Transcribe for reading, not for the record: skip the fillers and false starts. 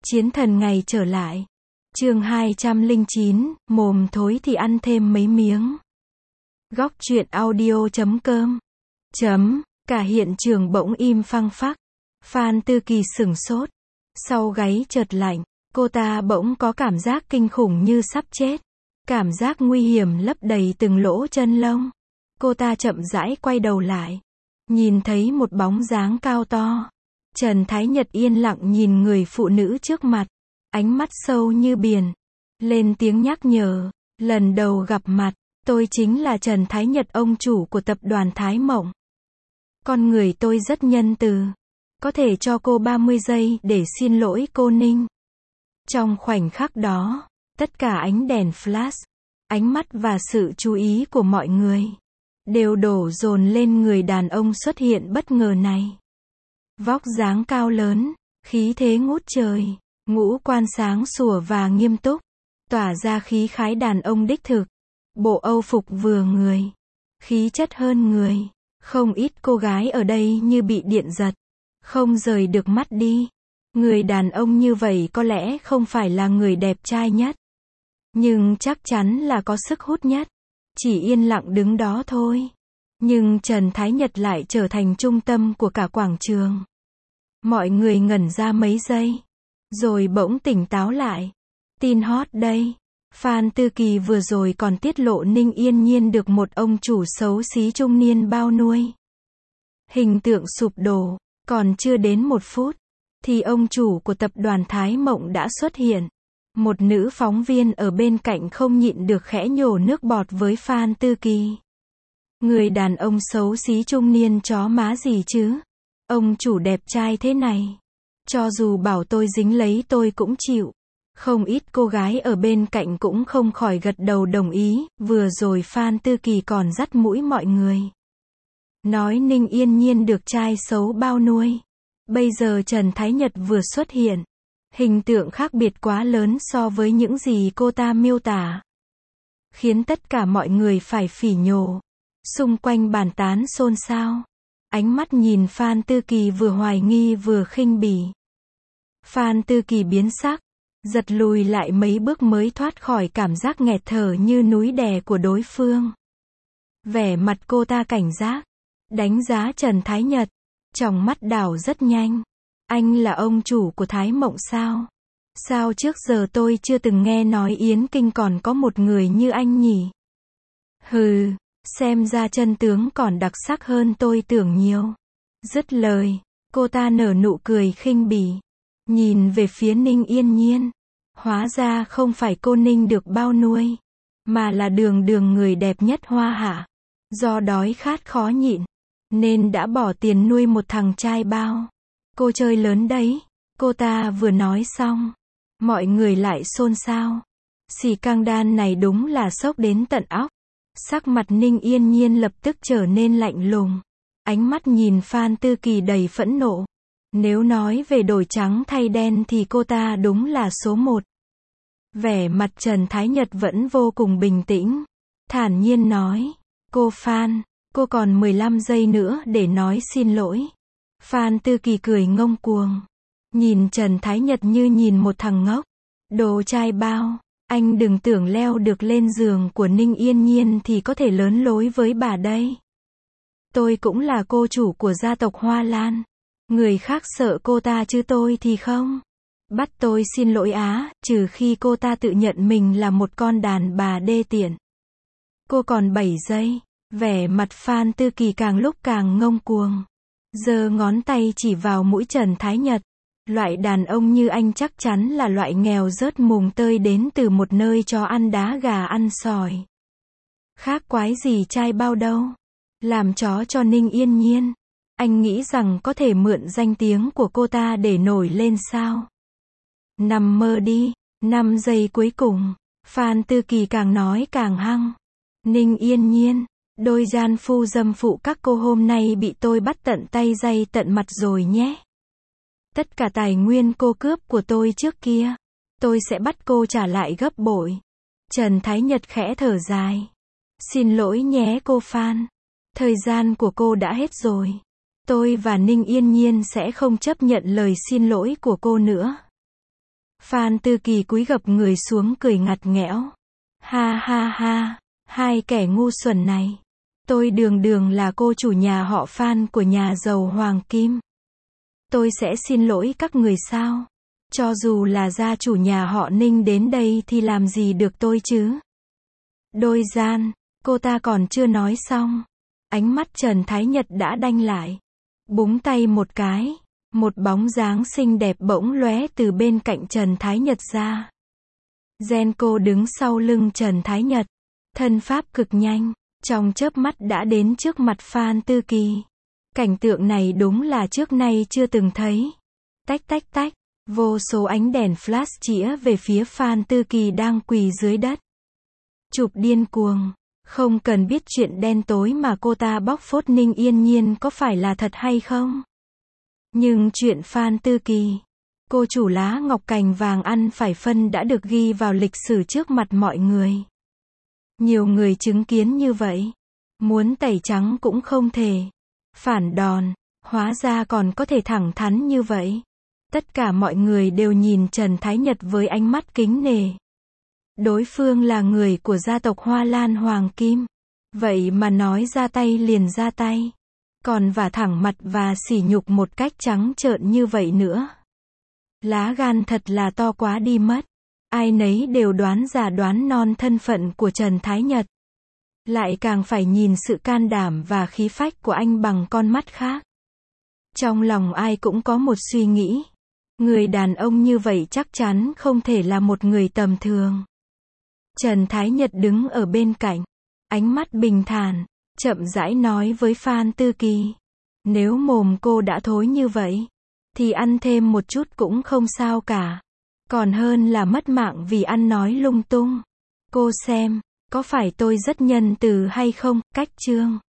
Chiến thần ngày trở lại. Chương 209, mồm thối thì ăn thêm mấy miếng. Góc truyện audio.com. Cả hiện trường bỗng im phăng phắc. Phan Tư Kỳ sửng sốt. Sau gáy chợt lạnh, cô ta bỗng có cảm giác kinh khủng như sắp chết. Cảm giác nguy hiểm lấp đầy từng lỗ chân lông. Cô ta chậm rãi quay đầu lại. Nhìn thấy một bóng dáng cao to. Trần Thái Nhật yên lặng nhìn người phụ nữ trước mặt. Ánh mắt sâu như biển. Lên tiếng nhắc nhở. Lần đầu gặp mặt, tôi chính là Trần Thái Nhật, ông chủ của tập đoàn Thái Mộng. Con người tôi rất nhân từ. Có thể cho cô 30 giây để xin lỗi cô Ninh. Trong khoảnh khắc đó, tất cả ánh đèn flash, ánh mắt và sự chú ý của mọi người đều đổ dồn lên người đàn ông xuất hiện bất ngờ này. Vóc dáng cao lớn, khí thế ngút trời, ngũ quan sáng sủa và nghiêm túc, tỏa ra khí khái đàn ông đích thực. Bộ âu phục vừa người, khí chất hơn người. Không ít cô gái ở đây như bị điện giật, không rời được mắt đi. Người đàn ông như vậy có lẽ không phải là người đẹp trai nhất, nhưng chắc chắn là có sức hút nhất. Chỉ yên lặng đứng đó thôi. Nhưng Trần Thái Nhật lại trở thành trung tâm của cả quảng trường. Mọi người ngẩn ra mấy giây, rồi bỗng tỉnh táo lại. Tin hot đây. Phan Tư Kỳ vừa rồi còn tiết lộ Ninh Yên Nhiên được một ông chủ xấu xí trung niên bao nuôi. Hình tượng sụp đổ. Còn chưa đến 1 phút, thì ông chủ của tập đoàn Thái Mộng đã xuất hiện. Một nữ phóng viên ở bên cạnh không nhịn được khẽ nhổ nước bọt với Phan Tư Kỳ. Người đàn ông xấu xí trung niên chó má gì chứ? Ông chủ đẹp trai thế này, cho dù bảo tôi dính lấy tôi cũng chịu. Không ít cô gái ở bên cạnh cũng không khỏi gật đầu đồng ý. Vừa rồi Phan Tư Kỳ còn dắt mũi mọi người, nói Ninh Yên Nhiên được trai xấu bao nuôi. Bây giờ Trần Thái Nhật vừa xuất hiện, hình tượng khác biệt quá lớn so với những gì cô ta miêu tả, khiến tất cả mọi người phải phỉ nhổ. Xung quanh bàn tán xôn xao. Ánh mắt nhìn Phan Tư Kỳ vừa hoài nghi vừa khinh bỉ. Phan Tư Kỳ biến sắc, giật lùi lại mấy bước mới thoát khỏi cảm giác nghẹt thở như núi đè của đối phương. Vẻ mặt cô ta cảnh giác, đánh giá Trần Thái Nhật, tròng mắt đảo rất nhanh. Anh là ông chủ của Thái Mộng sao? Sao trước giờ tôi chưa từng nghe nói Yến Kinh còn có một người như anh nhỉ? Hừ, xem ra chân tướng còn đặc sắc hơn tôi tưởng nhiều. Dứt lời, cô ta nở nụ cười khinh bỉ, nhìn về phía Ninh Yên Nhiên. Hóa ra không phải cô Ninh được bao nuôi, mà là Đường Đường, người đẹp nhất Hoa Hạ. Do đói khát khó nhịn, nên đã bỏ tiền nuôi một thằng trai bao. Cô chơi lớn đấy. Cô ta vừa nói xong, mọi người lại xôn xao. Xì căng đan này đúng là sốc đến tận óc. Sắc mặt Ninh Yên Nhiên lập tức trở nên lạnh lùng. Ánh mắt nhìn Phan Tư Kỳ đầy phẫn nộ. Nếu nói về đổi trắng thay đen thì cô ta đúng là số 1. Vẻ mặt Trần Thái Nhật vẫn vô cùng bình tĩnh, thản nhiên nói. Cô Phan, cô còn 15 giây nữa để nói xin lỗi. Phan Tư Kỳ cười ngông cuồng, nhìn Trần Thái Nhật như nhìn một thằng ngốc. Đồ trai bao, anh đừng tưởng leo được lên giường của Ninh Yên Nhiên thì có thể lớn lối với bà đây. Tôi cũng là cô chủ của gia tộc Hoa Lan. Người khác sợ cô ta chứ tôi thì không. Bắt tôi xin lỗi á, trừ khi cô ta tự nhận mình là một con đàn bà đê tiện. Cô còn 7 giây. Vẻ mặt Phan Tư Kỳ càng lúc càng ngông cuồng, giơ ngón tay chỉ vào mũi Trần Thái Nhật. Loại đàn ông như anh chắc chắn là loại nghèo rớt mùng tơi đến từ một nơi cho ăn đá gà ăn sỏi. Khác quái gì trai bao đâu. Làm chó cho Ninh Yên Nhiên. Anh nghĩ rằng có thể mượn danh tiếng của cô ta để nổi lên sao? Nằm mơ đi. 5 giây cuối cùng, Phan Tư Kỳ càng nói càng hăng. Ninh Yên Nhiên, đôi gian phu dâm phụ các cô hôm nay bị tôi bắt tận tay day tận mặt rồi nhé. Tất cả tài nguyên cô cướp của tôi trước kia, tôi sẽ bắt cô trả lại gấp bội. Trần Thái Nhật khẽ thở dài. Xin lỗi nhé cô Phan. Thời gian của cô đã hết rồi. Tôi và Ninh Yên Nhiên sẽ không chấp nhận lời xin lỗi của cô nữa. Phan Tư Kỳ cúi gập người xuống cười ngặt nghẽo. Ha ha ha, hai kẻ ngu xuẩn này. Tôi đường đường là cô chủ nhà họ Phan của nhà giàu Hoàng Kim. Tôi sẽ xin lỗi các người sao? Cho dù là gia chủ nhà họ Ninh đến đây thì làm gì được tôi chứ? Đôi gian, cô ta còn chưa nói xong. Ánh mắt Trần Thái Nhật đã đanh lại. Búng tay một cái, một bóng dáng xinh đẹp bỗng lóe từ bên cạnh Trần Thái Nhật ra. Genco đứng sau lưng Trần Thái Nhật, thân pháp cực nhanh, trong chớp mắt đã đến trước mặt Phan Tư Kỳ. Cảnh tượng này đúng là trước nay chưa từng thấy. Tách tách tách, vô số ánh đèn flash chĩa về phía Phan Tư Kỳ đang quỳ dưới đất. Chụp điên cuồng, không cần biết chuyện đen tối mà cô ta bóc phốt Ninh Yên Nhiên có phải là thật hay không. Nhưng chuyện Phan Tư Kỳ, cô chủ lá ngọc cành vàng ăn phải phân đã được ghi vào lịch sử trước mặt mọi người. Nhiều người chứng kiến như vậy, muốn tẩy trắng cũng không thể. Phản đòn, hóa ra còn có thể thẳng thắn như vậy. Tất cả mọi người đều nhìn Trần Thái Nhật với ánh mắt kính nể. Đối phương là người của gia tộc Hoa Lan Hoàng Kim. Vậy mà nói ra tay liền ra tay. Còn vả thẳng mặt và sỉ nhục một cách trắng trợn như vậy nữa. Lá gan thật là to quá đi mất. Ai nấy đều đoán già đoán non thân phận của Trần Thái Nhật. Lại càng phải nhìn sự can đảm và khí phách của anh bằng con mắt khác. Trong lòng ai cũng có một suy nghĩ. Người đàn ông như vậy chắc chắn không thể là một người tầm thường. Trần Thái Nhật đứng ở bên cạnh, ánh mắt bình thản, chậm rãi nói với Phan Tư Kỳ. Nếu mồm cô đã thối như vậy, thì ăn thêm một chút cũng không sao cả. Còn hơn là mất mạng vì ăn nói lung tung. Cô xem, có phải tôi rất nhân từ hay không? Cách chương